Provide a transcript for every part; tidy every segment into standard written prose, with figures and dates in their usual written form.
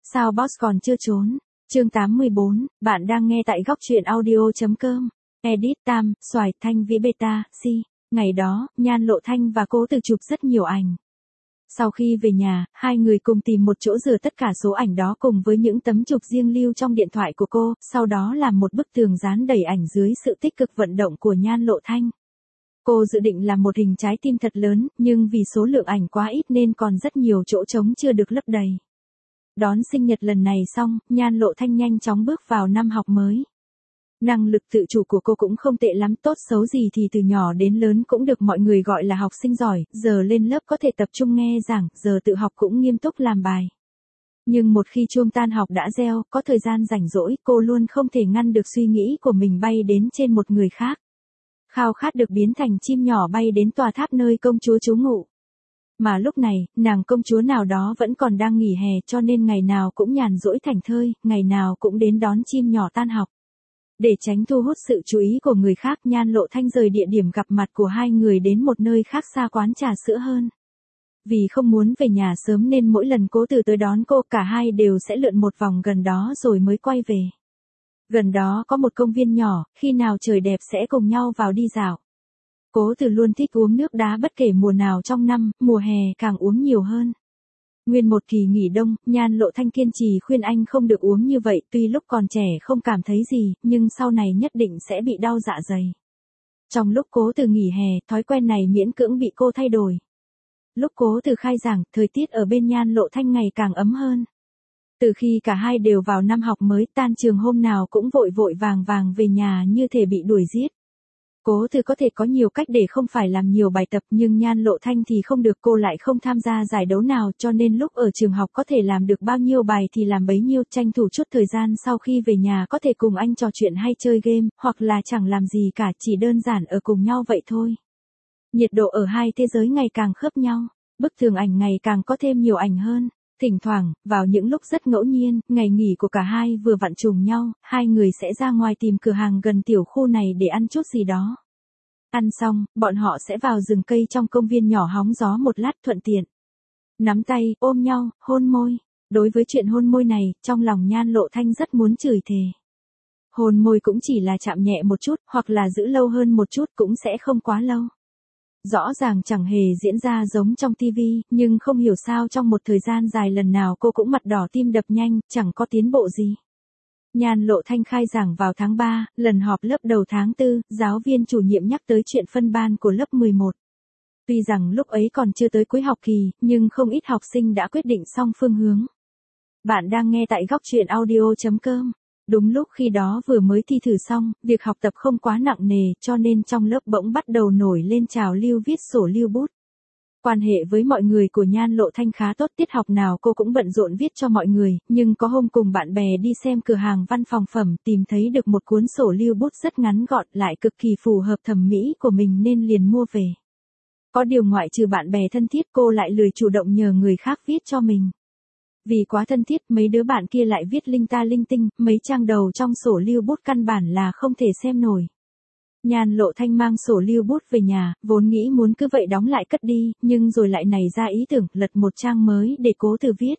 Sao boss còn chưa trốn? Chương 84, bạn đang nghe tại góc truyện audio.com. Edit Tam, Xoài Thanh Vĩ Beta, Si. Ngày đó, Nhan Lộ Thanh và Cố Từ chụp rất nhiều ảnh. Sau khi về nhà, hai người cùng tìm một chỗ rửa tất cả số ảnh đó cùng với những tấm chụp riêng lưu trong điện thoại của cô, sau đó làm một bức tường dán đầy ảnh dưới sự tích cực vận động của Nhan Lộ Thanh. Cô dự định làm một hình trái tim thật lớn, nhưng vì số lượng ảnh quá ít nên còn rất nhiều chỗ trống chưa được lấp đầy. Đón sinh nhật lần này xong, Nhan Lộ Thanh nhanh chóng bước vào năm học mới. Năng lực tự chủ của cô cũng không tệ lắm, tốt xấu gì thì từ nhỏ đến lớn cũng được mọi người gọi là học sinh giỏi, giờ lên lớp có thể tập trung nghe giảng, giờ tự học cũng nghiêm túc làm bài. Nhưng một khi chuông tan học đã reo, có thời gian rảnh rỗi, cô luôn không thể ngăn được suy nghĩ của mình bay đến trên một người khác. Khao khát được biến thành chim nhỏ bay đến tòa tháp nơi công chúa trú ngụ. Mà lúc này, nàng công chúa nào đó vẫn còn đang nghỉ hè cho nên ngày nào cũng nhàn rỗi thảnh thơi, ngày nào cũng đến đón chim nhỏ tan học. Để tránh thu hút sự chú ý của người khác, Nhan Lộ Thanh rời địa điểm gặp mặt của hai người đến một nơi khác xa quán trà sữa hơn. Vì không muốn về nhà sớm nên mỗi lần Cố Từ tới đón cô, cả hai đều sẽ lượn một vòng gần đó rồi mới quay về. Gần đó có một công viên nhỏ, khi nào trời đẹp sẽ cùng nhau vào đi dạo. Cố Từ luôn thích uống nước đá bất kể mùa nào trong năm, mùa hè càng uống nhiều hơn. Nguyên một kỳ nghỉ đông, Nhan Lộ Thanh kiên trì khuyên anh không được uống như vậy, tuy lúc còn trẻ không cảm thấy gì, nhưng sau này nhất định sẽ bị đau dạ dày. Trong lúc Cố Từ nghỉ hè, thói quen này miễn cưỡng bị cô thay đổi. Lúc Cố Từ khai giảng, thời tiết ở bên Nhan Lộ Thanh ngày càng ấm hơn. Từ khi cả hai đều vào năm học mới, tan trường hôm nào cũng vội vội vàng vàng về nhà như thể bị đuổi giết. Cố Từ có thể có nhiều cách để không phải làm nhiều bài tập, nhưng Nhan Lộ Thanh thì không được, cô lại không tham gia giải đấu nào cho nên lúc ở trường học có thể làm được bao nhiêu bài thì làm bấy nhiêu, tranh thủ chút thời gian sau khi về nhà có thể cùng anh trò chuyện hay chơi game, hoặc là chẳng làm gì cả, chỉ đơn giản ở cùng nhau vậy thôi. Nhiệt độ ở hai thế giới ngày càng khớp nhau, bức tường ảnh ngày càng có thêm nhiều ảnh hơn. Thỉnh thoảng, vào những lúc rất ngẫu nhiên, ngày nghỉ của cả hai vừa vặn trùng nhau, hai người sẽ ra ngoài tìm cửa hàng gần tiểu khu này để ăn chút gì đó. Ăn xong, bọn họ sẽ vào rừng cây trong công viên nhỏ hóng gió một lát, thuận tiện nắm tay, ôm nhau, hôn môi. Đối với chuyện hôn môi này, trong lòng Nhan Lộ Thanh rất muốn chửi thề. Hôn môi cũng chỉ là chạm nhẹ một chút, hoặc là giữ lâu hơn một chút cũng sẽ không quá lâu. Rõ ràng chẳng hề diễn ra giống trong TV, nhưng không hiểu sao trong một thời gian dài lần nào cô cũng mặt đỏ tim đập nhanh, chẳng có tiến bộ gì. Nhan Lộ Thanh khai giảng vào tháng 3, lần họp lớp đầu tháng 4, giáo viên chủ nhiệm nhắc tới chuyện phân ban của lớp 11. Tuy rằng lúc ấy còn chưa tới cuối học kỳ, nhưng không ít học sinh đã quyết định xong phương hướng. Bạn đang nghe tại góc truyện audio.com. Đúng lúc khi đó vừa mới thi thử xong, việc học tập không quá nặng nề cho nên trong lớp bỗng bắt đầu nổi lên trào lưu viết sổ lưu bút. Quan hệ với mọi người của Nhan Lộ Thanh khá tốt, tiết học nào cô cũng bận rộn viết cho mọi người, nhưng có hôm cùng bạn bè đi xem cửa hàng văn phòng phẩm tìm thấy được một cuốn sổ lưu bút rất ngắn gọn lại cực kỳ phù hợp thẩm mỹ của mình nên liền mua về. Có điều ngoại trừ bạn bè thân thiết cô lại lười chủ động nhờ người khác viết cho mình. Vì quá thân thiết, mấy đứa bạn kia lại viết linh ta linh tinh, mấy trang đầu trong sổ lưu bút căn bản là không thể xem nổi. Nhan Lộ Thanh mang sổ lưu bút về nhà, vốn nghĩ muốn cứ vậy đóng lại cất đi, nhưng rồi lại nảy ra ý tưởng lật một trang mới để Cố Từ viết.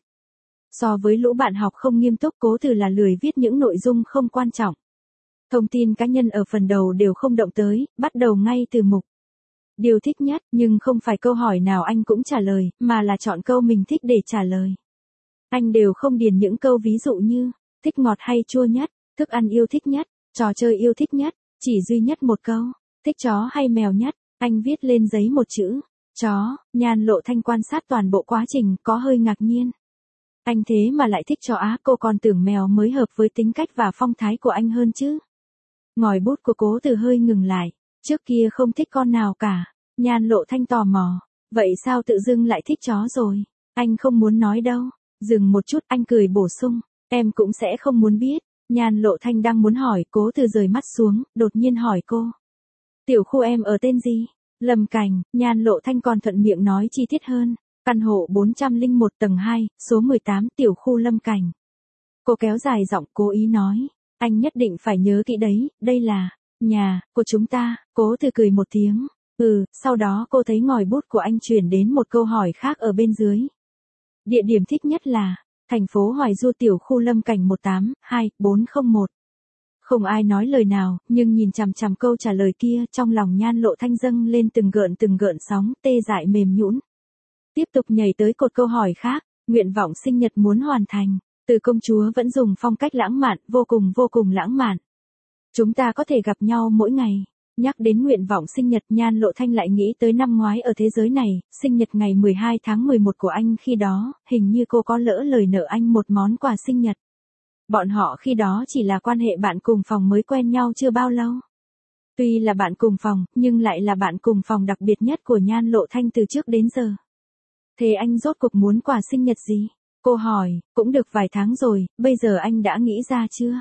So với lũ bạn học không nghiêm túc, Cố Từ là lười viết những nội dung không quan trọng. Thông tin cá nhân ở phần đầu đều không động tới, bắt đầu ngay từ mục điều thích nhất, nhưng không phải câu hỏi nào anh cũng trả lời, mà là chọn câu mình thích để trả lời. Anh đều không điền những câu ví dụ như, thích ngọt hay chua nhất, thức ăn yêu thích nhất, trò chơi yêu thích nhất, chỉ duy nhất một câu, thích chó hay mèo nhất, anh viết lên giấy một chữ, chó. Nhan Lộ Thanh quan sát toàn bộ quá trình, có hơi ngạc nhiên. Anh thế mà lại thích chó á, cô còn tưởng mèo mới hợp với tính cách và phong thái của anh hơn chứ. Ngòi bút của Cố Từ hơi ngừng lại, trước kia không thích con nào cả. Nhan Lộ Thanh tò mò, vậy sao tự dưng lại thích chó rồi? Anh không muốn nói đâu. Dừng một chút, anh cười bổ sung, em cũng sẽ không muốn biết. Nhan Lộ Thanh đang muốn hỏi, Cố Từ rời mắt xuống, đột nhiên hỏi cô. Tiểu khu em ở tên gì? Lâm Cảnh. Nhan Lộ Thanh còn thuận miệng nói chi tiết hơn. Căn hộ 401 tầng 2, số 18, tiểu khu Lâm Cảnh. Cô kéo dài giọng cố ý nói, anh nhất định phải nhớ kỹ đấy, đây là nhà của chúng ta. Cố Từ cười một tiếng. Sau đó cô thấy ngòi bút của anh chuyển đến một câu hỏi khác ở bên dưới. Địa điểm thích nhất là, Thành phố Hoài Du tiểu khu Lâm Cảnh 182-401. Không ai nói lời nào, nhưng nhìn chằm chằm câu trả lời kia, trong lòng Nhan Lộ Thanh dâng lên từng gợn sóng, tê dại mềm nhũn. Tiếp tục nhảy tới cột câu hỏi khác, nguyện vọng sinh nhật muốn hoàn thành. Từ công chúa vẫn dùng phong cách lãng mạn, vô cùng lãng mạn. Chúng ta có thể gặp nhau mỗi ngày. Nhắc đến nguyện vọng sinh nhật, Nhan Lộ Thanh lại nghĩ tới năm ngoái ở thế giới này, sinh nhật ngày 12 tháng 11 của anh, khi đó, hình như cô có lỡ lời nợ anh một món quà sinh nhật. Bọn họ khi đó chỉ là quan hệ bạn cùng phòng mới quen nhau chưa bao lâu. Tuy là bạn cùng phòng, nhưng lại là bạn cùng phòng đặc biệt nhất của Nhan Lộ Thanh từ trước đến giờ. Thế anh rốt cuộc muốn quà sinh nhật gì? Cô hỏi, cũng được vài tháng rồi, bây giờ anh đã nghĩ ra chưa?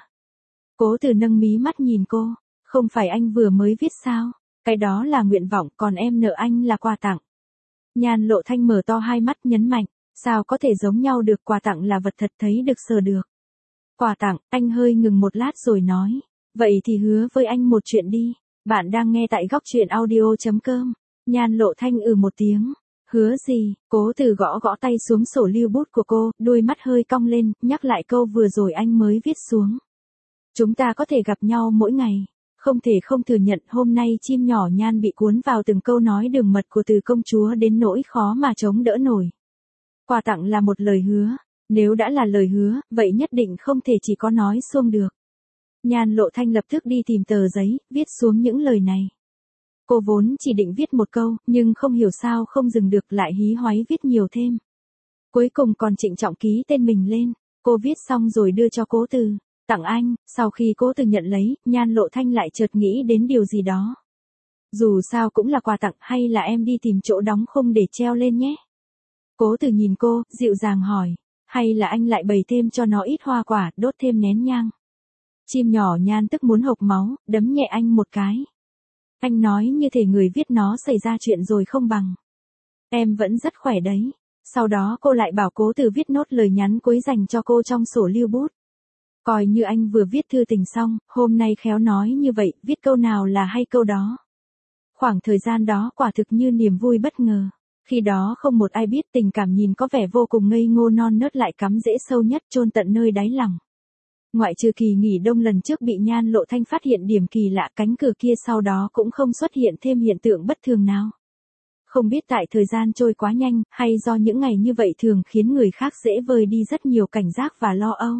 Cố Từ nâng mí mắt nhìn cô, không phải anh vừa mới viết sao? Cái đó là nguyện vọng, còn em nợ anh là quà tặng. Nhan Lộ Thanh mở to hai mắt nhấn mạnh, sao có thể giống nhau được, quà tặng là vật thật thấy được sờ được. Quà tặng, anh hơi ngừng một lát rồi nói, vậy thì hứa với anh một chuyện đi. Bạn đang nghe tại góc truyện audio.com. Nhan Lộ Thanh một tiếng. Hứa gì? Cố Từ gõ gõ tay xuống sổ lưu bút của cô, đôi mắt hơi cong lên, nhắc lại câu vừa rồi anh mới viết xuống. Chúng ta có thể gặp nhau mỗi ngày. Không thể không thừa nhận, hôm nay chim nhỏ Nhan bị cuốn vào từng câu nói đường mật của Từ công chúa đến nỗi khó mà chống đỡ nổi. Quà tặng là một lời hứa. Nếu đã là lời hứa, vậy nhất định không thể chỉ có nói suông được. Nhan Lộ Thanh lập tức đi tìm tờ giấy, viết xuống những lời này. Cô vốn chỉ định viết một câu, nhưng không hiểu sao không dừng được, lại hí hoáy viết nhiều thêm. Cuối cùng còn trịnh trọng ký tên mình lên. Cô viết xong rồi đưa cho Cố Từ. Tặng anh. Sau khi Cố Từ nhận lấy, Nhan Lộ Thanh lại chợt nghĩ đến điều gì đó. Dù sao cũng là quà tặng, hay là em đi tìm chỗ đóng khung để treo lên nhé. Cố Từ nhìn cô, dịu dàng hỏi. Hay là anh lại bày thêm cho nó ít hoa quả, đốt thêm nén nhang. Chim nhỏ Nhan tức muốn hộc máu, đấm nhẹ anh một cái. Anh nói như thể người viết nó xảy ra chuyện rồi không bằng. Em vẫn rất khỏe đấy. Sau đó cô lại bảo Cố Từ viết nốt lời nhắn cuối dành cho cô trong sổ lưu bút. Coi như anh vừa viết thư tình xong, hôm nay khéo nói như vậy, viết câu nào là hay câu đó. Khoảng thời gian đó quả thực như niềm vui bất ngờ. Khi đó không một ai biết, tình cảm nhìn có vẻ vô cùng ngây ngô non nớt lại cắm rễ sâu nhất, chôn tận nơi đáy lòng. Ngoại trừ kỳ nghỉ đông lần trước bị Nhan Lộ Thanh phát hiện điểm kỳ lạ, cánh cửa kia sau đó cũng không xuất hiện thêm hiện tượng bất thường nào. Không biết tại thời gian trôi quá nhanh, hay do những ngày như vậy thường khiến người khác dễ vơi đi rất nhiều cảnh giác và lo âu.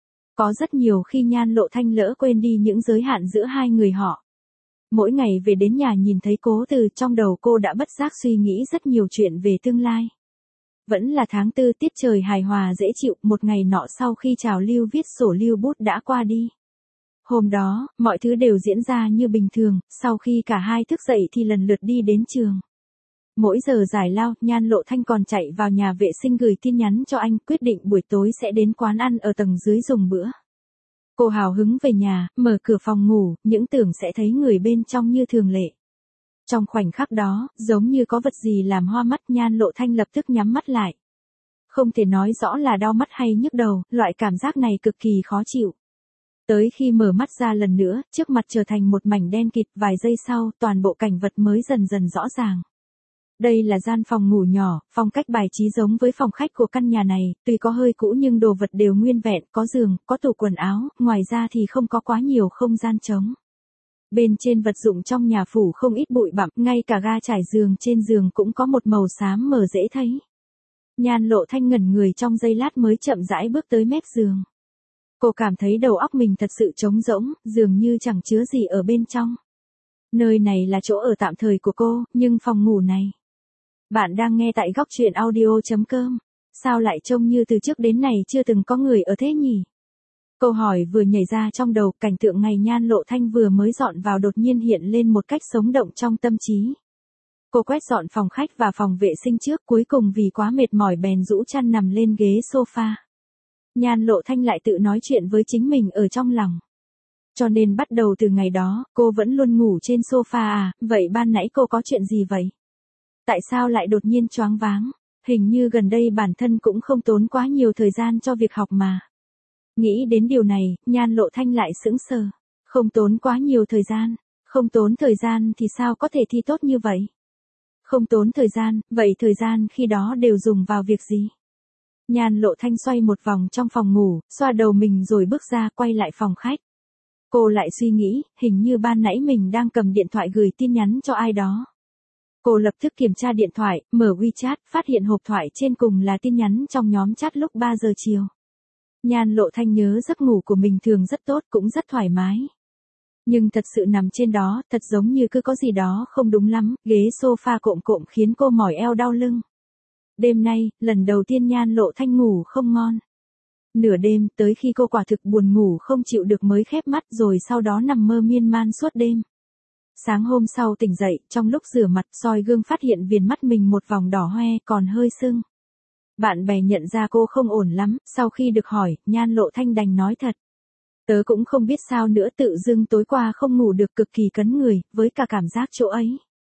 Có rất nhiều khi Nhan Lộ Thanh lỡ quên đi những giới hạn giữa hai người họ. Mỗi ngày về đến nhà nhìn thấy Cố Từ, trong đầu cô đã bất giác suy nghĩ rất nhiều chuyện về tương lai. Vẫn là tháng 4, tiết trời hài hòa dễ chịu, một ngày nọ sau khi trào lưu viết sổ lưu bút đã qua đi. Hôm đó, mọi thứ đều diễn ra như bình thường, sau khi cả hai thức dậy thì lần lượt đi đến trường. Mỗi giờ giải lao, Nhan Lộ Thanh còn chạy vào nhà vệ sinh gửi tin nhắn cho anh, quyết định buổi tối sẽ đến quán ăn ở tầng dưới dùng bữa. Cô hào hứng về nhà, mở cửa phòng ngủ, những tưởng sẽ thấy người bên trong như thường lệ. Trong khoảnh khắc đó, giống như có vật gì làm hoa mắt, Nhan Lộ Thanh lập tức nhắm mắt lại. Không thể nói rõ là đau mắt hay nhức đầu, loại cảm giác này cực kỳ khó chịu. Tới khi mở mắt ra lần nữa, trước mặt trở thành một mảnh đen kịt, vài giây sau, toàn bộ cảnh vật mới dần dần rõ ràng. Đây là gian phòng ngủ nhỏ, phong cách bài trí giống với phòng khách của căn nhà này, tuy có hơi cũ nhưng đồ vật đều nguyên vẹn, có giường, có tủ quần áo, ngoài ra thì không có quá nhiều không gian trống. Bên trên vật dụng trong nhà phủ không ít bụi bặm, ngay cả ga trải giường trên giường cũng có một màu xám mờ dễ thấy. Nhan Lộ Thanh ngẩn người trong giây lát mới chậm rãi bước tới mép giường. Cô cảm thấy đầu óc mình thật sự trống rỗng, dường như chẳng chứa gì ở bên trong. Nơi này là chỗ ở tạm thời của cô, nhưng phòng ngủ này. Bạn đang nghe tại góc truyện audio.com. Sao lại trông như từ trước đến nay chưa từng có người ở thế nhỉ? Câu hỏi vừa nhảy ra trong đầu, cảnh tượng ngày Nhan Lộ Thanh vừa mới dọn vào đột nhiên hiện lên một cách sống động trong tâm trí. Cô quét dọn phòng khách và phòng vệ sinh trước, cuối cùng vì quá mệt mỏi bèn rũ chăn nằm lên ghế sofa. Nhan Lộ Thanh lại tự nói chuyện với chính mình ở trong lòng. Cho nên bắt đầu từ ngày đó, cô vẫn luôn ngủ trên sofa à, vậy ban nãy cô có chuyện gì vậy? Tại sao lại đột nhiên choáng váng? Hình như gần đây bản thân cũng không tốn quá nhiều thời gian cho việc học mà. Nghĩ đến điều này, Nhan Lộ Thanh lại sững sờ. Không tốn quá nhiều thời gian. Không tốn thời gian thì sao có thể thi tốt như vậy? Không tốn thời gian, vậy thời gian khi đó đều dùng vào việc gì? Nhan Lộ Thanh xoay một vòng trong phòng ngủ, xoa đầu mình rồi bước ra quay lại phòng khách. Cô lại suy nghĩ, hình như ban nãy mình đang cầm điện thoại gửi tin nhắn cho ai đó. Cô lập tức kiểm tra điện thoại, mở WeChat, phát hiện hộp thoại trên cùng là tin nhắn trong nhóm chat lúc 3 giờ chiều. Nhan Lộ Thanh nhớ giấc ngủ của mình thường rất tốt, cũng rất thoải mái. Nhưng thật sự nằm trên đó, thật giống như cứ có gì đó không đúng lắm, ghế sofa cộm cộm khiến cô mỏi eo đau lưng. Đêm nay, lần đầu tiên Nhan Lộ Thanh ngủ không ngon. Nửa đêm, tới khi cô quả thực buồn ngủ không chịu được mới khép mắt rồi sau đó nằm mơ miên man suốt đêm. Sáng hôm sau tỉnh dậy, trong lúc rửa mặt soi gương phát hiện viền mắt mình một vòng đỏ hoe còn hơi sưng. Bạn bè nhận ra cô không ổn lắm, sau khi được hỏi, Nhan Lộ Thanh đành nói thật. Tớ cũng không biết sao nữa, tự dưng tối qua không ngủ được, cực kỳ cấn người, với cả cảm giác chỗ ấy.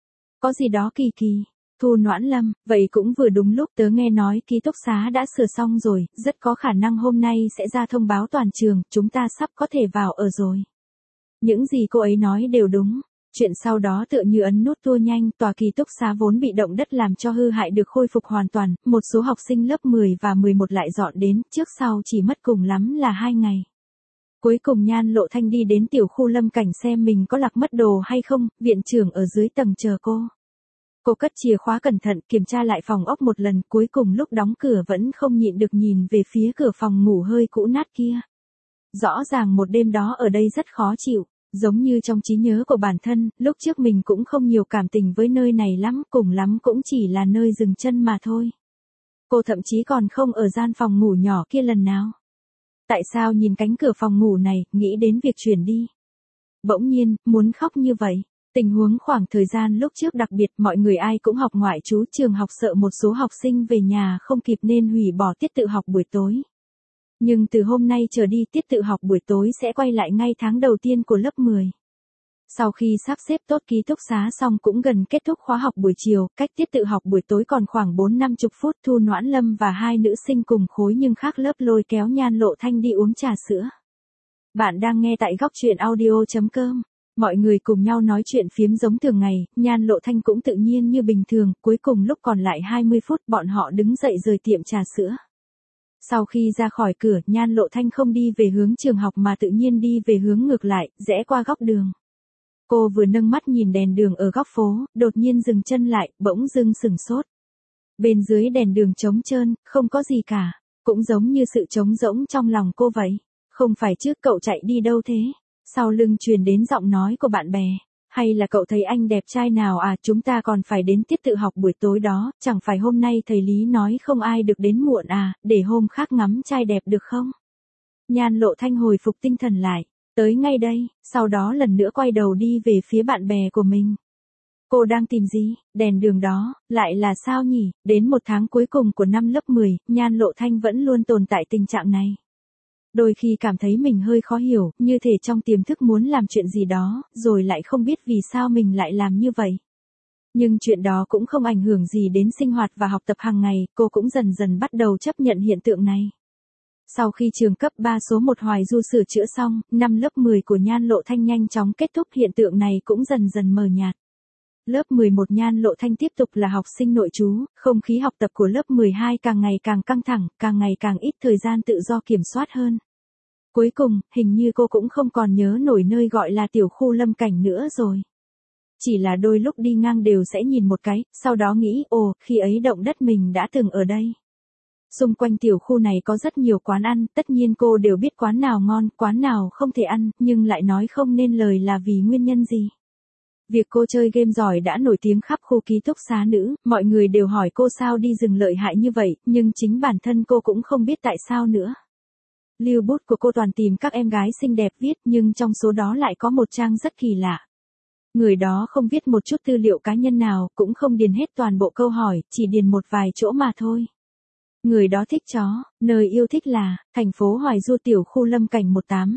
Có gì đó kỳ kỳ. Thu Noãn Lâm, vậy cũng vừa đúng lúc tớ nghe nói ký túc xá đã sửa xong rồi, rất có khả năng hôm nay sẽ ra thông báo toàn trường, chúng ta sắp có thể vào ở rồi. Những gì cô ấy nói đều đúng. Chuyện sau đó tựa như ấn nút tua nhanh, tòa ký túc xá vốn bị động đất làm cho hư hại được khôi phục hoàn toàn, một số học sinh lớp 10 và 11 lại dọn đến, trước sau chỉ mất cùng lắm là 2 ngày. Cuối cùng Nhan Lộ Thanh đi đến tiểu khu Lâm Cảnh xem mình có lạc mất đồ hay không, viện trưởng ở dưới tầng chờ cô. Cô cất chìa khóa cẩn thận, kiểm tra lại phòng ốc một lần, cuối cùng lúc đóng cửa vẫn không nhịn được nhìn về phía cửa phòng ngủ hơi cũ nát kia. Rõ ràng một đêm đó ở đây rất khó chịu, giống như trong trí nhớ của bản thân, lúc trước mình cũng không nhiều cảm tình với nơi này lắm, cùng lắm cũng chỉ là nơi dừng chân mà thôi. Cô thậm chí còn không ở gian phòng ngủ nhỏ kia lần nào. Tại sao nhìn cánh cửa phòng ngủ này, nghĩ đến việc chuyển đi? Bỗng nhiên, muốn khóc như vậy. Tình huống khoảng thời gian lúc trước đặc biệt, mọi người ai cũng học ngoại trú, trường học sợ một số học sinh về nhà không kịp nên hủy bỏ tiết tự học buổi tối. Nhưng từ hôm nay trở đi tiết tự học buổi tối sẽ quay lại ngay tháng đầu tiên của lớp 10. Sau khi sắp xếp tốt ký túc xá xong cũng gần kết thúc khóa học buổi chiều, cách tiết tự học buổi tối còn khoảng 4-50 phút, Thu Noãn Lâm và hai nữ sinh cùng khối nhưng khác lớp lôi kéo Nhan Lộ Thanh đi uống trà sữa. Bạn đang nghe tại góc truyện audio.com. Mọi người cùng nhau nói chuyện phiếm giống thường ngày, Nhan Lộ Thanh cũng tự nhiên như bình thường, cuối cùng lúc còn lại 20 phút bọn họ đứng dậy rời tiệm trà sữa. Sau khi ra khỏi cửa, Nhan Lộ Thanh không đi về hướng trường học mà tự nhiên đi về hướng ngược lại, rẽ qua góc đường. Cô vừa nâng mắt nhìn đèn đường ở góc phố, đột nhiên dừng chân lại, bỗng dưng sửng sốt. Bên dưới đèn đường trống trơn, không có gì cả, cũng giống như sự trống rỗng trong lòng cô vậy. Không phải chứ, cậu chạy đi đâu thế? Sau lưng truyền đến giọng nói của bạn bè. Hay là cậu thấy anh đẹp trai nào à, chúng ta còn phải đến tiết tự học buổi tối đó, chẳng phải hôm nay thầy Lý nói không ai được đến muộn à, để hôm khác ngắm trai đẹp được không? Nhan Lộ Thanh hồi phục tinh thần lại, tới ngay đây, sau đó lần nữa quay đầu đi về phía bạn bè của mình. Cô đang tìm gì? Đèn đường đó, lại là sao nhỉ? Đến một tháng cuối cùng của năm lớp 10, Nhan Lộ Thanh vẫn luôn tồn tại tình trạng này. Đôi khi cảm thấy mình hơi khó hiểu, như thể trong tiềm thức muốn làm chuyện gì đó, rồi lại không biết vì sao mình lại làm như vậy. Nhưng chuyện đó cũng không ảnh hưởng gì đến sinh hoạt và học tập hàng ngày, cô cũng dần dần bắt đầu chấp nhận hiện tượng này. Sau khi trường cấp 3 số 1 Hoài Du sửa chữa xong, năm lớp 10 của Nhan Lộ Thanh nhanh chóng kết thúc, hiện tượng này cũng dần dần mờ nhạt. Lớp 11 Nhan Lộ Thanh tiếp tục là học sinh nội trú, không khí học tập của lớp 12 càng ngày càng căng thẳng, càng ngày càng ít thời gian tự do kiểm soát hơn. Cuối cùng, hình như cô cũng không còn nhớ nổi nơi gọi là tiểu khu Lâm Cảnh nữa rồi. Chỉ là đôi lúc đi ngang đều sẽ nhìn một cái, sau đó nghĩ, ồ, khi ấy động đất mình đã từng ở đây. Xung quanh tiểu khu này có rất nhiều quán ăn, tất nhiên cô đều biết quán nào ngon, quán nào không thể ăn, nhưng lại nói không nên lời là vì nguyên nhân gì. Việc cô chơi game giỏi đã nổi tiếng khắp khu ký túc xá nữ, mọi người đều hỏi cô sao đi rừng lợi hại như vậy, nhưng chính bản thân cô cũng không biết tại sao nữa. Lưu bút của cô toàn tìm các em gái xinh đẹp viết, nhưng trong số đó lại có một trang rất kỳ lạ. Người đó không viết một chút tư liệu cá nhân nào, cũng không điền hết toàn bộ câu hỏi, chỉ điền một vài chỗ mà thôi. Người đó thích chó, nơi yêu thích là, thành phố Hoài Du tiểu khu Lâm Cảnh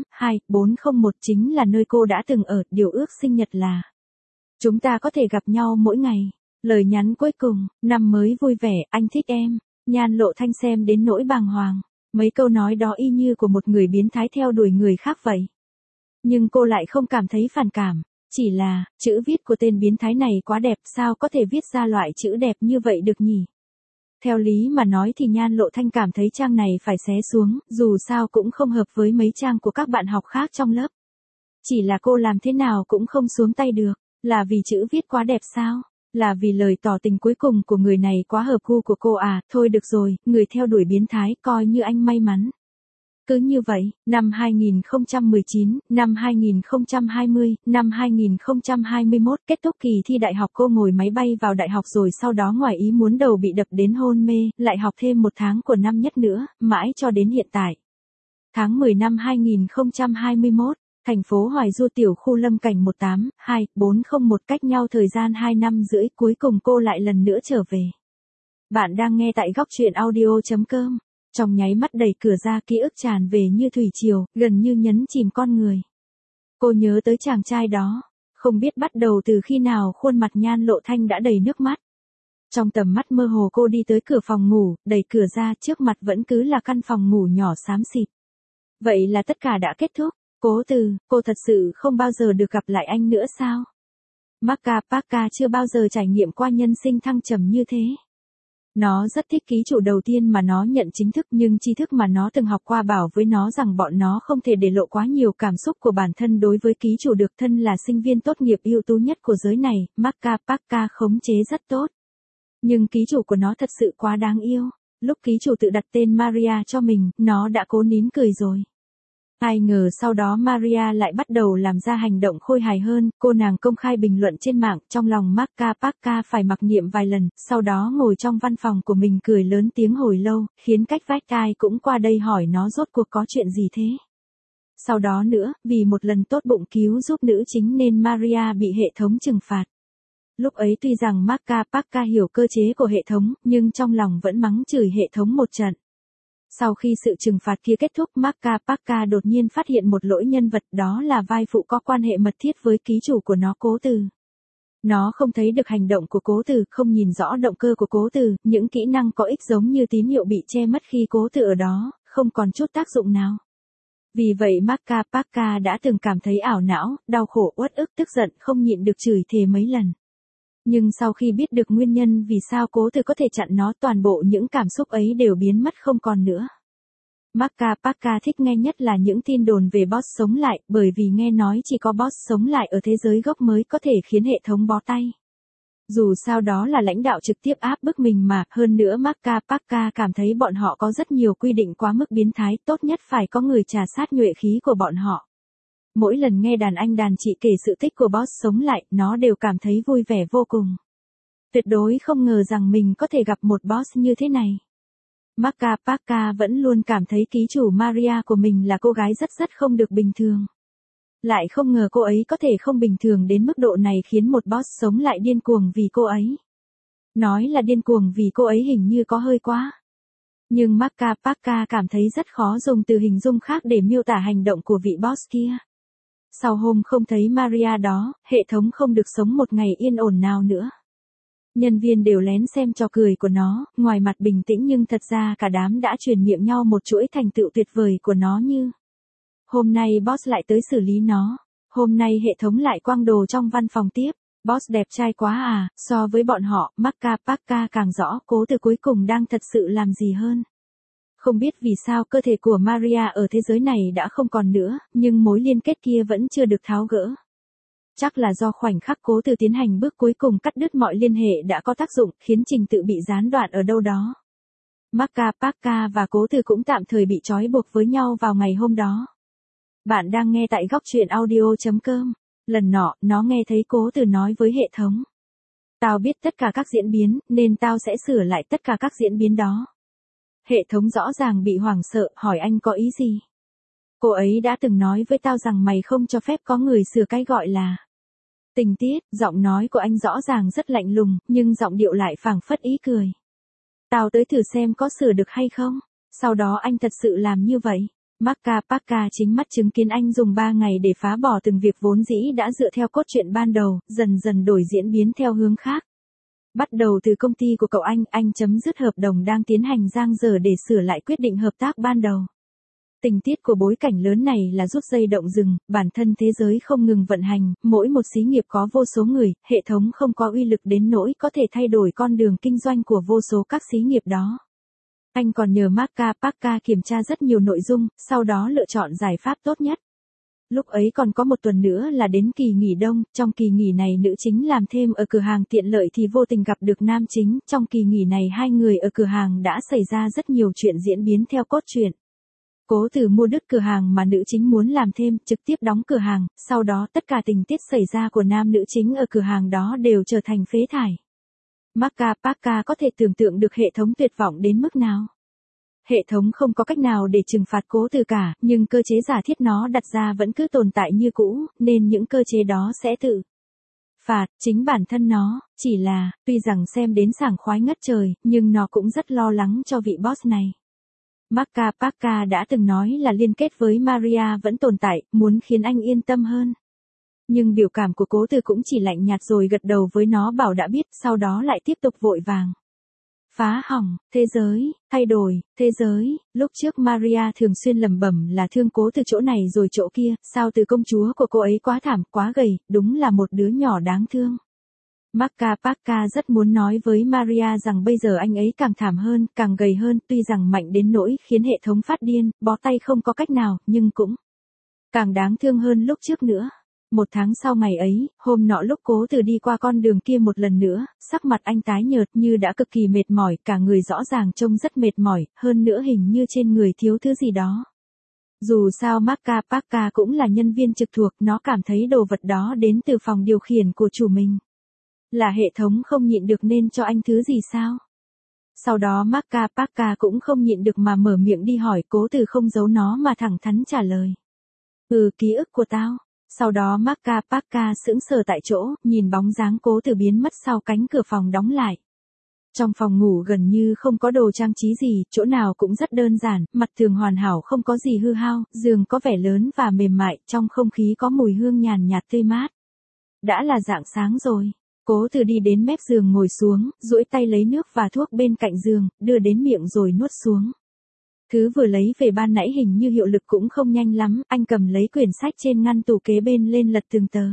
182-401 chính là nơi cô đã từng ở, điều ước sinh nhật là. Chúng ta có thể gặp nhau mỗi ngày. Lời nhắn cuối cùng, năm mới vui vẻ, anh thích em. Nhan Lộ Thanh xem đến nỗi bàng hoàng. Mấy câu nói đó y như của một người biến thái theo đuổi người khác vậy. Nhưng cô lại không cảm thấy phản cảm. Chỉ là, chữ viết của tên biến thái này quá đẹp, sao có thể viết ra loại chữ đẹp như vậy được nhỉ? Theo lý mà nói thì Nhan Lộ Thanh cảm thấy trang này phải xé xuống, dù sao cũng không hợp với mấy trang của các bạn học khác trong lớp. Chỉ là cô làm thế nào cũng không xuống tay được, là vì chữ viết quá đẹp sao? Là vì lời tỏ tình cuối cùng của người này quá hợp gu của cô à? Thôi được rồi, người theo đuổi biến thái, coi như anh may mắn. Cứ như vậy, năm 2019, năm 2020, năm 2021 kết thúc kỳ thi đại học, cô ngồi máy bay vào đại học rồi sau đó ngoài ý muốn đầu bị đập đến hôn mê, lại học thêm 1 tháng của năm nhất nữa, mãi cho đến hiện tại. Tháng 10 năm 2021, thành phố Hoài Du tiểu khu Lâm Cảnh 182-401 cách nhau thời gian 2 năm rưỡi, cuối cùng cô lại lần nữa trở về. Bạn đang nghe tại góc truyện audio.com. Trong nháy mắt đẩy cửa ra, ký ức tràn về như thủy triều, gần như nhấn chìm con người. Cô nhớ tới chàng trai đó, không biết bắt đầu từ khi nào khuôn mặt Nhan Lộ Thanh đã đầy nước mắt. Trong tầm mắt mơ hồ cô đi tới cửa phòng ngủ, đẩy cửa ra, trước mặt vẫn cứ là căn phòng ngủ nhỏ xám xịt. Vậy là tất cả đã kết thúc. Cố Từ, cô thật sự không bao giờ được gặp lại anh nữa sao? Maka Paka chưa bao giờ trải nghiệm qua nhân sinh thăng trầm như thế. Nó rất thích ký chủ đầu tiên mà nó nhận chính thức, nhưng tri thức mà nó từng học qua bảo với nó rằng bọn nó không thể để lộ quá nhiều cảm xúc của bản thân đối với ký chủ được. Thân là sinh viên tốt nghiệp ưu tú nhất của giới này, Maka Paka khống chế rất tốt. Nhưng ký chủ của nó thật sự quá đáng yêu. Lúc ký chủ tự đặt tên Maria cho mình, nó đã cố nín cười rồi. Ai ngờ sau đó Maria lại bắt đầu làm ra hành động khôi hài hơn, cô nàng công khai bình luận trên mạng, trong lòng Maka Paka phải mặc niệm vài lần, sau đó ngồi trong văn phòng của mình cười lớn tiếng hồi lâu, khiến cách vách ai cũng qua đây hỏi nó rốt cuộc có chuyện gì thế. Sau đó nữa, vì một lần tốt bụng cứu giúp nữ chính nên Maria bị hệ thống trừng phạt. Lúc ấy tuy rằng Maka Paka hiểu cơ chế của hệ thống, nhưng trong lòng vẫn mắng chửi hệ thống một trận. Sau khi sự trừng phạt kia kết thúc, Maka Paka đột nhiên phát hiện một lỗi nhân vật, đó là vai phụ có quan hệ mật thiết với ký chủ của nó, Cố Từ. Nó không thấy được hành động của Cố Từ, không nhìn rõ động cơ của Cố Từ, những kỹ năng có ích giống như tín hiệu bị che mất khi Cố Từ ở đó, không còn chút tác dụng nào. Vì vậy Maka Paka đã từng cảm thấy ảo não, đau khổ, uất ức, tức giận, không nhịn được chửi thề mấy lần. Nhưng sau khi biết được nguyên nhân vì sao Cố Từ có thể chặn nó, toàn bộ những cảm xúc ấy đều biến mất không còn nữa. Maka Paka thích nghe nhất là những tin đồn về boss sống lại, bởi vì nghe nói chỉ có boss sống lại ở thế giới gốc mới có thể khiến hệ thống bó tay. Dù sao đó là lãnh đạo trực tiếp áp bức mình mà, hơn nữa Maka Paka cảm thấy bọn họ có rất nhiều quy định quá mức biến thái, tốt nhất phải có người trà sát nhuệ khí của bọn họ. Mỗi lần nghe đàn anh đàn chị kể sự tích của boss sống lại, nó đều cảm thấy vui vẻ vô cùng. Tuyệt đối không ngờ rằng mình có thể gặp một boss như thế này. Maka Paka vẫn luôn cảm thấy ký chủ Maria của mình là cô gái rất không được bình thường. Lại không ngờ cô ấy có thể không bình thường đến mức độ này, khiến một boss sống lại điên cuồng vì cô ấy. Nói là điên cuồng vì cô ấy hình như có hơi quá. Nhưng Maka Paka cảm thấy rất khó dùng từ hình dung khác để miêu tả hành động của vị boss kia. Sau hôm không thấy Maria đó, hệ thống không được sống một ngày yên ổn nào nữa. Nhân viên đều lén xem trò cười của nó, ngoài mặt bình tĩnh nhưng thật ra cả đám đã truyền miệng nhau một chuỗi thành tựu tuyệt vời của nó như: hôm nay boss lại tới xử lý nó, hôm nay hệ thống lại quăng đồ trong văn phòng tiếp, boss đẹp trai quá à. So với bọn họ, Maka Paka càng rõ Cố Từ cuối cùng đang thật sự làm gì hơn. Không biết vì sao cơ thể của Maria ở thế giới này đã không còn nữa, nhưng mối liên kết kia vẫn chưa được tháo gỡ. Chắc là do khoảnh khắc Cố Từ tiến hành bước cuối cùng cắt đứt mọi liên hệ đã có tác dụng, khiến trình tự bị gián đoạn ở đâu đó. Maka Paka và Cố Từ cũng tạm thời bị trói buộc với nhau vào ngày hôm đó. Bạn đang nghe tại góc truyện audio.com. Lần nọ, nó nghe thấy Cố Từ nói với hệ thống: tao biết tất cả các diễn biến, nên tao sẽ sửa lại tất cả các diễn biến đó. Hệ thống rõ ràng bị hoảng sợ, hỏi anh có ý gì? Cô ấy đã từng nói với tao rằng mày không cho phép có người sửa cái gọi là tình tiết. Giọng nói của anh rõ ràng rất lạnh lùng, nhưng giọng điệu lại phảng phất ý cười. Tao tới thử xem có sửa được hay không. Sau đó anh thật sự làm như vậy. Maka Paka chính mắt chứng kiến anh dùng 3 ngày để phá bỏ từng việc vốn dĩ đã dựa theo cốt truyện ban đầu, dần dần đổi diễn biến theo hướng khác. Bắt đầu từ công ty của cậu anh chấm dứt hợp đồng đang tiến hành dang dở để sửa lại quyết định hợp tác ban đầu. Tình tiết của bối cảnh lớn này là rút dây động rừng, bản thân thế giới không ngừng vận hành, mỗi một xí nghiệp có vô số người, hệ thống không có uy lực đến nỗi có thể thay đổi con đường kinh doanh của vô số các xí nghiệp đó. Anh còn nhờ Marka Parka kiểm tra rất nhiều nội dung, sau đó lựa chọn giải pháp tốt nhất. Lúc ấy còn có một tuần nữa là đến kỳ nghỉ đông, trong kỳ nghỉ này nữ chính làm thêm ở cửa hàng tiện lợi thì vô tình gặp được nam chính, trong kỳ nghỉ này hai người ở cửa hàng đã xảy ra rất nhiều chuyện diễn biến theo cốt truyện. Cố Từ mua đứt cửa hàng mà nữ chính muốn làm thêm, trực tiếp đóng cửa hàng, sau đó tất cả tình tiết xảy ra của nam nữ chính ở cửa hàng đó đều trở thành phế thải. Marka Parka có thể tưởng tượng được hệ thống tuyệt vọng đến mức nào. Hệ thống không có cách nào để trừng phạt Cố Từ cả, nhưng cơ chế giả thiết nó đặt ra vẫn cứ tồn tại như cũ, nên những cơ chế đó sẽ tự phạt chính bản thân nó, chỉ là, tuy rằng xem đến sảng khoái ngất trời, nhưng nó cũng rất lo lắng cho vị boss này. Marka Parka đã từng nói là liên kết với Maria vẫn tồn tại, muốn khiến anh yên tâm hơn. Nhưng biểu cảm của Cố Từ cũng chỉ lạnh nhạt rồi gật đầu với nó bảo đã biết, sau đó lại tiếp tục vội vàng. Phá hỏng, thế giới, thay đổi, thế giới, lúc trước Maria thường xuyên lẩm bẩm là thương Cố Từ chỗ này rồi chỗ kia, sao từ công chúa của cô ấy quá thảm, quá gầy, đúng là một đứa nhỏ đáng thương. Marka Parka rất muốn nói với Maria rằng bây giờ anh ấy càng thảm hơn, càng gầy hơn, tuy rằng mạnh đến nỗi khiến hệ thống phát điên, bó tay không có cách nào, nhưng cũng càng đáng thương hơn lúc trước nữa. Một tháng sau ngày ấy, hôm nọ lúc Cố Từ đi qua con đường kia một lần nữa, sắc mặt anh tái nhợt như đã cực kỳ mệt mỏi, cả người rõ ràng trông rất mệt mỏi, hơn nữa hình như trên người thiếu thứ gì đó. Dù sao Marka Parka cũng là nhân viên trực thuộc, nó cảm thấy đồ vật đó đến từ phòng điều khiển của chủ mình. Là hệ thống không nhịn được nên cho anh thứ gì sao? Sau đó Marka Parka cũng không nhịn được mà mở miệng đi hỏi, Cố Từ không giấu nó mà thẳng thắn trả lời. Ký ức của tao. Sau đó Marka Parka sững sờ tại chỗ, nhìn bóng dáng Cố Từ biến mất sau cánh cửa phòng đóng lại. Trong phòng ngủ gần như không có đồ trang trí gì, chỗ nào cũng rất đơn giản, mặt tường hoàn hảo không có gì hư hao, giường có vẻ lớn và mềm mại, trong không khí có mùi hương nhàn nhạt tươi mát. Đã là rạng sáng rồi. Cố Từ đi đến mép giường ngồi xuống, duỗi tay lấy nước và thuốc bên cạnh giường, đưa đến miệng rồi nuốt xuống. Thứ vừa lấy về ban nãy hình như hiệu lực cũng không nhanh lắm, anh cầm lấy quyển sách trên ngăn tủ kế bên lên lật từng tờ.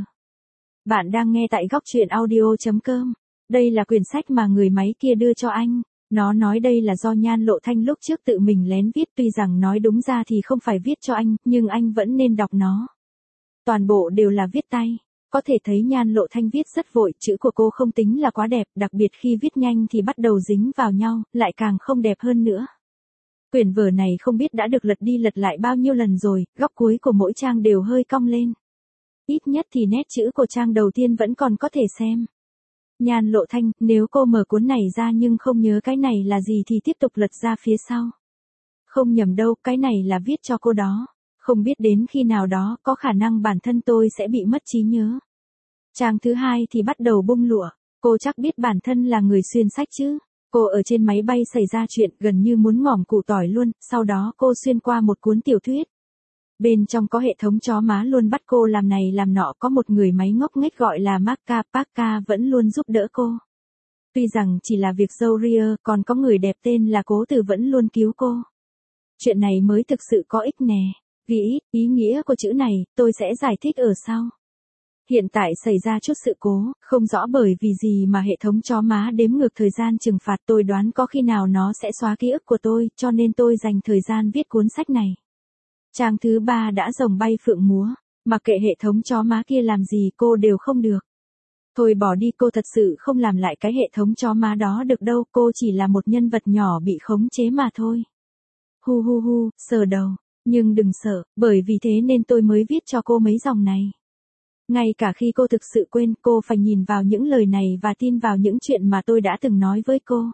Bạn đang nghe tại góc truyện audio.com. Đây là quyển sách mà người máy kia đưa cho anh. Nó nói đây là do Nhan Lộ Thanh lúc trước tự mình lén viết, tuy rằng nói đúng ra thì không phải viết cho anh, nhưng anh vẫn nên đọc nó. Toàn bộ đều là viết tay. Có thể thấy Nhan Lộ Thanh viết rất vội, chữ của cô không tính là quá đẹp, đặc biệt khi viết nhanh thì bắt đầu dính vào nhau, lại càng không đẹp hơn nữa. Quyển vở này không biết đã được lật đi lật lại bao nhiêu lần rồi, góc cuối của mỗi trang đều hơi cong lên. Ít nhất thì nét chữ của trang đầu tiên vẫn còn có thể xem. Nhan Lộ Thanh, nếu cô mở cuốn này ra nhưng không nhớ cái này là gì thì tiếp tục lật ra phía sau. Không nhầm đâu, cái này là viết cho cô đó. Không biết đến khi nào đó có khả năng bản thân tôi sẽ bị mất trí nhớ. Trang thứ hai thì bắt đầu bung lụa. Cô chắc biết bản thân là người xuyên sách chứ. Cô ở trên máy bay xảy ra chuyện gần như muốn ngỏm củ tỏi luôn, sau đó cô xuyên qua một cuốn tiểu thuyết. Bên trong có hệ thống chó má luôn bắt cô làm này làm nọ, có một người máy ngốc nghếch gọi là Marka Parka vẫn luôn giúp đỡ cô. Tuy rằng chỉ là việc dâu ria, còn có người đẹp tên là Cố Từ vẫn luôn cứu cô. Chuyện này mới thực sự có ích nè. Vì ý nghĩa của chữ này, tôi sẽ giải thích ở sau. Hiện tại xảy ra chút sự cố, không rõ bởi vì gì mà hệ thống chó má đếm ngược thời gian trừng phạt, tôi đoán có khi nào nó sẽ xóa ký ức của tôi, cho nên tôi dành thời gian viết cuốn sách này. Trang thứ 3 đã rồng bay phượng múa, mặc kệ hệ thống chó má kia làm gì cô đều không được. Thôi bỏ đi, cô thật sự không làm lại cái hệ thống chó má đó được đâu, cô chỉ là một nhân vật nhỏ bị khống chế mà thôi. Hu hu hu, sờ đầu, nhưng đừng sợ, bởi vì thế nên tôi mới viết cho cô mấy dòng này. Ngay cả khi cô thực sự quên, cô phải nhìn vào những lời này và tin vào những chuyện mà tôi đã từng nói với cô.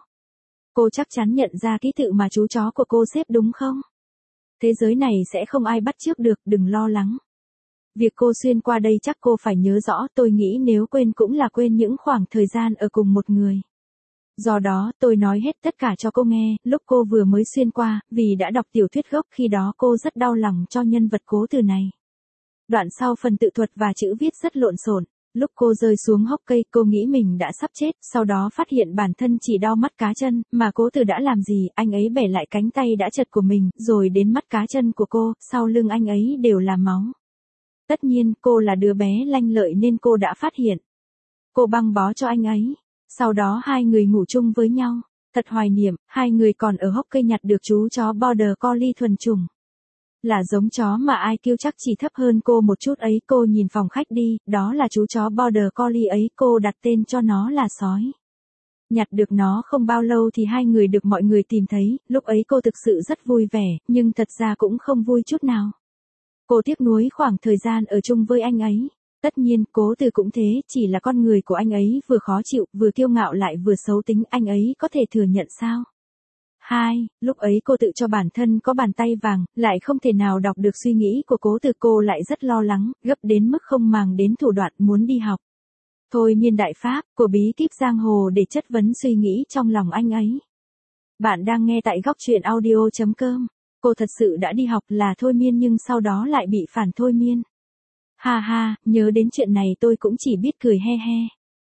Cô chắc chắn nhận ra ký tự mà chú chó của cô xếp đúng không? Thế giới này sẽ không ai bắt chước được, đừng lo lắng. Việc cô xuyên qua đây chắc cô phải nhớ rõ, tôi nghĩ nếu quên cũng là quên những khoảng thời gian ở cùng một người. Do đó, tôi nói hết tất cả cho cô nghe, lúc cô vừa mới xuyên qua, vì đã đọc tiểu thuyết gốc khi đó cô rất đau lòng cho nhân vật Cố Từ này. Đoạn sau phần tự thuật và chữ viết rất lộn xộn. Lúc cô rơi xuống hốc cây cô nghĩ mình đã sắp chết, sau đó phát hiện bản thân chỉ đau mắt cá chân, mà Cố Từ đã làm gì, anh ấy bẻ lại cánh tay đã chật của mình, rồi đến mắt cá chân của cô, sau lưng anh ấy đều là máu. Tất nhiên cô là đứa bé lanh lợi nên cô đã phát hiện. Cô băng bó cho anh ấy, sau đó hai người ngủ chung với nhau. Thật hoài niệm, hai người còn ở hốc cây nhặt được chú chó Border Collie thuần chủng. Là giống chó mà IQ chắc chỉ thấp hơn cô một chút ấy. Cô nhìn phòng khách đi, đó là chú chó Border Collie ấy, cô đặt tên cho nó là Sói. Nhặt được nó không bao lâu thì hai người được mọi người tìm thấy, lúc ấy cô thực sự rất vui vẻ, nhưng thật ra cũng không vui chút nào. Cô tiếc nuối khoảng thời gian ở chung với anh ấy. Tất nhiên, Cố Từ cũng thế, chỉ là con người của anh ấy vừa khó chịu, vừa kiêu ngạo lại vừa xấu tính, anh ấy có thể thừa nhận sao? 2. Lúc ấy cô tự cho bản thân có bàn tay vàng, lại không thể nào đọc được suy nghĩ của Cố Từ, cô lại rất lo lắng, gấp đến mức không màng đến thủ đoạn muốn đi học. Thôi miên đại pháp, của bí kíp giang hồ để chất vấn suy nghĩ trong lòng anh ấy. Bạn đang nghe tại góc truyện audio.com. Cô thật sự đã đi học là thôi miên nhưng sau đó lại bị phản thôi miên. Ha ha, nhớ đến chuyện này tôi cũng chỉ biết cười he he.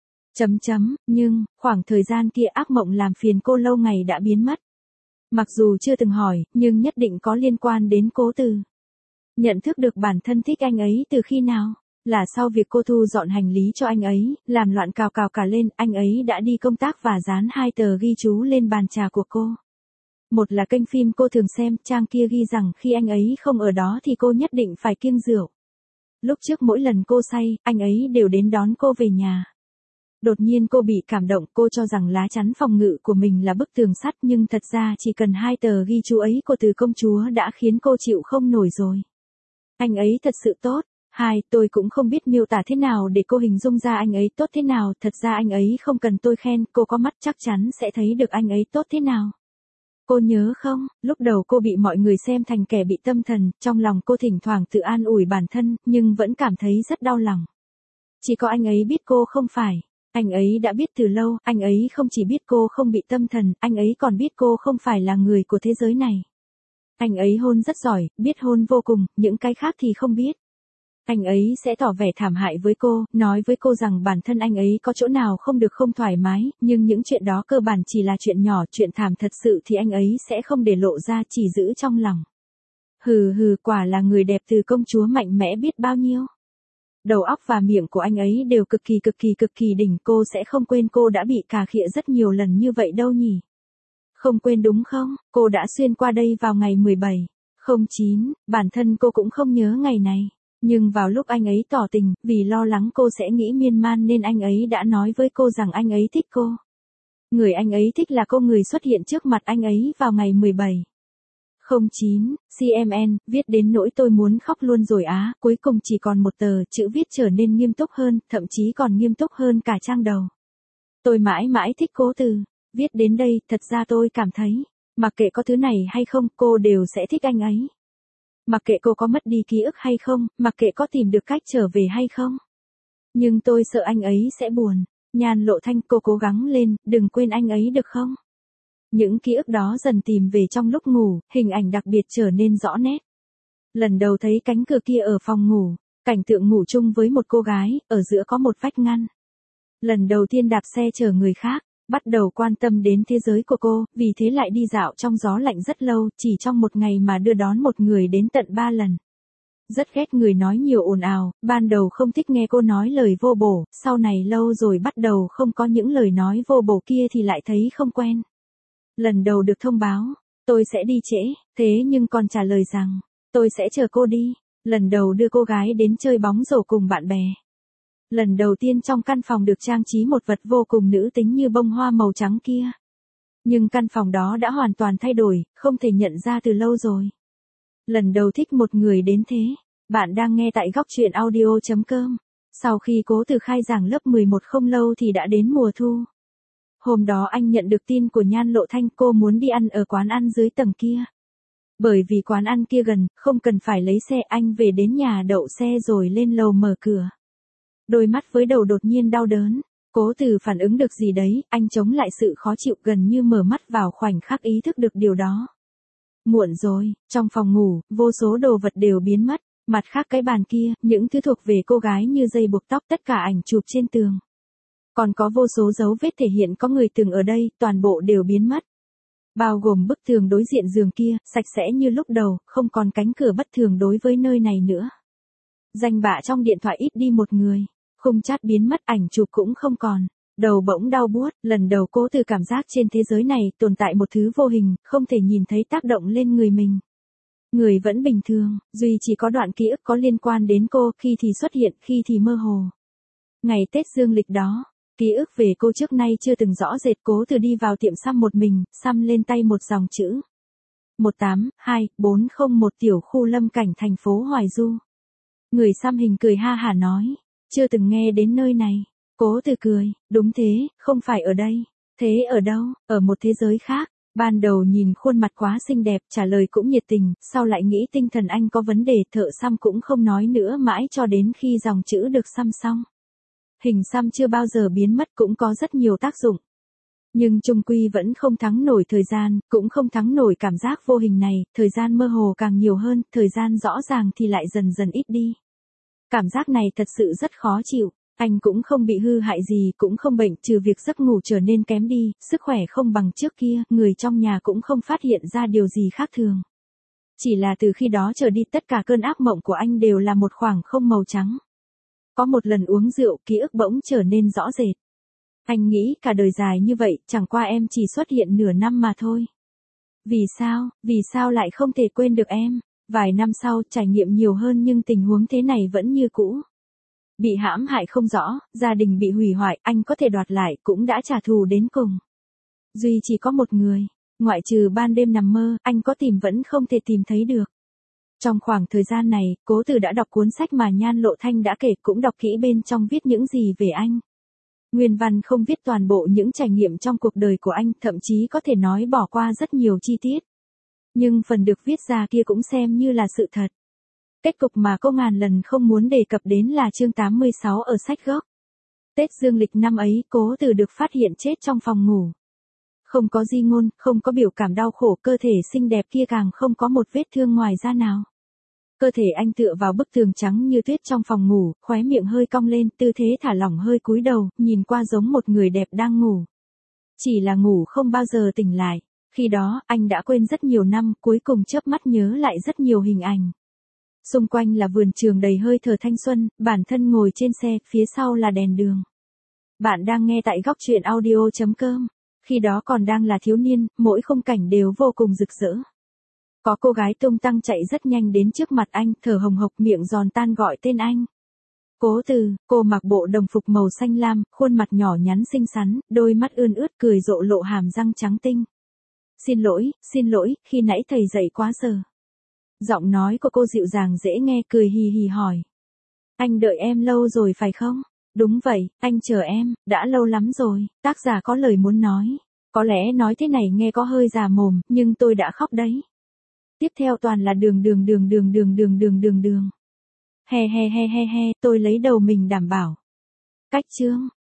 Nhưng, khoảng thời gian kia ác mộng làm phiền cô lâu ngày đã biến mất. Mặc dù chưa từng hỏi, nhưng nhất định có liên quan đến Cố Từ. Nhận thức được bản thân thích anh ấy từ khi nào? Là sau việc cô thu dọn hành lý cho anh ấy, làm loạn cào cào cả lên, anh ấy đã đi công tác và dán 2 tờ ghi chú lên bàn trà của cô. Một là kênh phim cô thường xem, trang kia ghi rằng khi anh ấy không ở đó thì cô nhất định phải kiêng rượu. Lúc trước mỗi lần cô say, anh ấy đều đến đón cô về nhà. Đột nhiên cô bị cảm động, cô cho rằng lá chắn phòng ngự của mình là bức tường sắt nhưng thật ra chỉ cần 2 tờ ghi chú ấy của Từ công chúa đã khiến cô chịu không nổi rồi. Anh ấy thật sự tốt. 2. Tôi cũng không biết miêu tả thế nào để cô hình dung ra anh ấy tốt thế nào, thật ra anh ấy không cần tôi khen, cô có mắt chắc chắn sẽ thấy được anh ấy tốt thế nào. Cô nhớ không, lúc đầu cô bị mọi người xem thành kẻ bị tâm thần, trong lòng cô thỉnh thoảng tự an ủi bản thân, nhưng vẫn cảm thấy rất đau lòng. Chỉ có anh ấy biết cô không phải. Anh ấy đã biết từ lâu, anh ấy không chỉ biết cô không bị tâm thần, anh ấy còn biết cô không phải là người của thế giới này. Anh ấy hôn rất giỏi, biết hôn vô cùng, những cái khác thì không biết. Anh ấy sẽ tỏ vẻ thảm hại với cô, nói với cô rằng bản thân anh ấy có chỗ nào không được không thoải mái, nhưng những chuyện đó cơ bản chỉ là chuyện nhỏ, chuyện thảm thật sự thì anh ấy sẽ không để lộ ra, chỉ giữ trong lòng. Hừ hừ, quả là người đẹp Từ công chúa mạnh mẽ biết bao nhiêu. Đầu óc và miệng của anh ấy đều cực kỳ đỉnh, cô sẽ không quên cô đã bị cà khịa rất nhiều lần như vậy đâu nhỉ. Không quên đúng không, cô đã xuyên qua đây vào ngày 17/09, bản thân cô cũng không nhớ ngày này. Nhưng vào lúc anh ấy tỏ tình, vì lo lắng cô sẽ nghĩ miên man nên anh ấy đã nói với cô rằng anh ấy thích cô. Người anh ấy thích là cô, người xuất hiện trước mặt anh ấy vào ngày 17/09, CMN, viết đến nỗi tôi muốn khóc luôn rồi á, cuối cùng chỉ còn một tờ, chữ viết trở nên nghiêm túc hơn, thậm chí còn nghiêm túc hơn cả trang đầu. Tôi mãi mãi thích Cố Từ. Viết đến đây, thật ra tôi cảm thấy, mặc kệ có thứ này hay không, cô đều sẽ thích anh ấy. Mặc kệ cô có mất đi ký ức hay không, mặc kệ có tìm được cách trở về hay không. Nhưng tôi sợ anh ấy sẽ buồn. Nhan Lộ Thanh, cô cố gắng lên, đừng quên anh ấy được không? Những ký ức đó dần tìm về trong lúc ngủ, hình ảnh đặc biệt trở nên rõ nét. Lần đầu thấy cánh cửa kia ở phòng ngủ, cảnh tượng ngủ chung với một cô gái, ở giữa có một vách ngăn. Lần đầu tiên đạp xe chở người khác, bắt đầu quan tâm đến thế giới của cô, vì thế lại đi dạo trong gió lạnh rất lâu, chỉ trong một ngày mà đưa đón một người đến tận 3 lần. Rất ghét người nói nhiều ồn ào, ban đầu không thích nghe cô nói lời vô bổ, sau này lâu rồi bắt đầu không có những lời nói vô bổ kia thì lại thấy không quen. Lần đầu được thông báo, tôi sẽ đi trễ, thế nhưng còn trả lời rằng, tôi sẽ chờ cô đi. Lần đầu đưa cô gái đến chơi bóng rổ cùng bạn bè. Lần đầu tiên trong căn phòng được trang trí một vật vô cùng nữ tính như bông hoa màu trắng kia. Nhưng căn phòng đó đã hoàn toàn thay đổi, không thể nhận ra từ lâu rồi. Lần đầu thích một người đến thế. Bạn đang nghe tại góc truyện audio.com. Sau khi Cố Từ khai giảng lớp 11 không lâu thì đã đến mùa thu. Hôm đó anh nhận được tin của Nhan Lộ Thanh, cô muốn đi ăn ở quán ăn dưới tầng kia. Bởi vì quán ăn kia gần, không cần phải lấy xe, anh về đến nhà đậu xe rồi lên lầu mở cửa. Đôi mắt với đầu đột nhiên đau đớn. Cố Từ phản ứng được gì đấy, anh chống lại sự khó chịu, gần như mở mắt vào khoảnh khắc ý thức được điều đó. Muộn rồi, trong phòng ngủ, vô số đồ vật đều biến mất. Mặt khác cái bàn kia, những thứ thuộc về cô gái như dây buộc tóc, tất cả ảnh chụp trên tường. Còn có vô số dấu vết thể hiện có người từng ở đây, toàn bộ đều biến mất. Bao gồm bức tường đối diện giường kia, sạch sẽ như lúc đầu, không còn cánh cửa bất thường đối với nơi này nữa. Danh bạ trong điện thoại ít đi một người. Khung chat biến mất, ảnh chụp cũng không còn. Đầu bỗng đau buốt, lần đầu Cố Từ cảm giác trên thế giới này tồn tại một thứ vô hình, không thể nhìn thấy tác động lên người mình. Người vẫn bình thường, duy chỉ có đoạn ký ức có liên quan đến cô, khi thì xuất hiện, khi thì mơ hồ. Ngày Tết dương lịch đó, ký ức về cô trước nay chưa từng rõ rệt. Cố Từ đi vào tiệm xăm một mình, xăm lên tay một dòng chữ. 182-401 tiểu khu Lâm Cảnh thành phố Hoài Du. Người xăm hình cười ha hả nói, chưa từng nghe đến nơi này. Cố Từ cười, đúng thế, không phải ở đây. Thế ở đâu? Ở một thế giới khác. Ban đầu nhìn khuôn mặt quá xinh đẹp, trả lời cũng nhiệt tình, sau lại nghĩ tinh thần anh có vấn đề, thợ xăm cũng không nói nữa mãi cho đến khi dòng chữ được xăm xong. Hình xăm chưa bao giờ biến mất, cũng có rất nhiều tác dụng. Nhưng chung quy vẫn không thắng nổi thời gian, cũng không thắng nổi cảm giác vô hình này, thời gian mơ hồ càng nhiều hơn, thời gian rõ ràng thì lại dần dần ít đi. Cảm giác này thật sự rất khó chịu. Anh cũng không bị hư hại gì, cũng không bệnh, trừ việc giấc ngủ trở nên kém đi, sức khỏe không bằng trước kia, người trong nhà cũng không phát hiện ra điều gì khác thường. Chỉ là từ khi đó trở đi tất cả cơn ác mộng của anh đều là một khoảng không màu trắng. Có một lần uống rượu, ký ức bỗng trở nên rõ rệt. Anh nghĩ cả đời dài như vậy, chẳng qua em chỉ xuất hiện nửa năm mà thôi. Vì sao lại không thể quên được em? Vài năm sau, trải nghiệm nhiều hơn nhưng tình huống thế này vẫn như cũ. Bị hãm hại không rõ, gia đình bị hủy hoại, anh có thể đoạt lại, cũng đã trả thù đến cùng. Duy chỉ có một người, ngoại trừ ban đêm nằm mơ, anh có tìm vẫn không thể tìm thấy được. Trong khoảng thời gian này, Cố Từ đã đọc cuốn sách mà Nhan Lộ Thanh đã kể, cũng đọc kỹ bên trong viết những gì về anh. Nguyên văn không viết toàn bộ những trải nghiệm trong cuộc đời của anh, thậm chí có thể nói bỏ qua rất nhiều chi tiết. Nhưng phần được viết ra kia cũng xem như là sự thật. Kết cục mà cô ngàn lần không muốn đề cập đến là chương 86 ở sách gốc. Tết dương lịch năm ấy, Cố Từ được phát hiện chết trong phòng ngủ. Không có di ngôn, không có biểu cảm đau khổ, cơ thể xinh đẹp kia càng không có một vết thương ngoài da nào. Cơ thể anh tựa vào bức tường trắng như tuyết trong phòng ngủ, khóe miệng hơi cong lên, tư thế thả lỏng hơi cúi đầu, nhìn qua giống một người đẹp đang ngủ. Chỉ là ngủ không bao giờ tỉnh lại. Khi đó, anh đã quên rất nhiều năm, cuối cùng chớp mắt nhớ lại rất nhiều hình ảnh. Xung quanh là vườn trường đầy hơi thở thanh xuân, bản thân ngồi trên xe, phía sau là đèn đường. Bạn đang nghe tại góc truyện audio.com. Khi đó còn đang là thiếu niên, mỗi khung cảnh đều vô cùng rực rỡ. Có cô gái tung tăng chạy rất nhanh đến trước mặt anh, thở hồng hộc, miệng giòn tan gọi tên anh. Cố Từ, cô mặc bộ đồng phục màu xanh lam, khuôn mặt nhỏ nhắn xinh xắn, đôi mắt ươn ướt cười rộ lộ hàm răng trắng tinh. Xin lỗi, khi nãy thầy dậy quá giờ. Giọng nói của cô dịu dàng dễ nghe, cười hì hì hỏi. Anh đợi em lâu rồi phải không? Đúng vậy, anh chờ em, đã lâu lắm rồi. Tác giả có lời muốn nói. Có lẽ nói thế này nghe có hơi già mồm, nhưng tôi đã khóc đấy. Tiếp theo toàn là đường. He, tôi lấy đầu mình đảm bảo. Cách chương.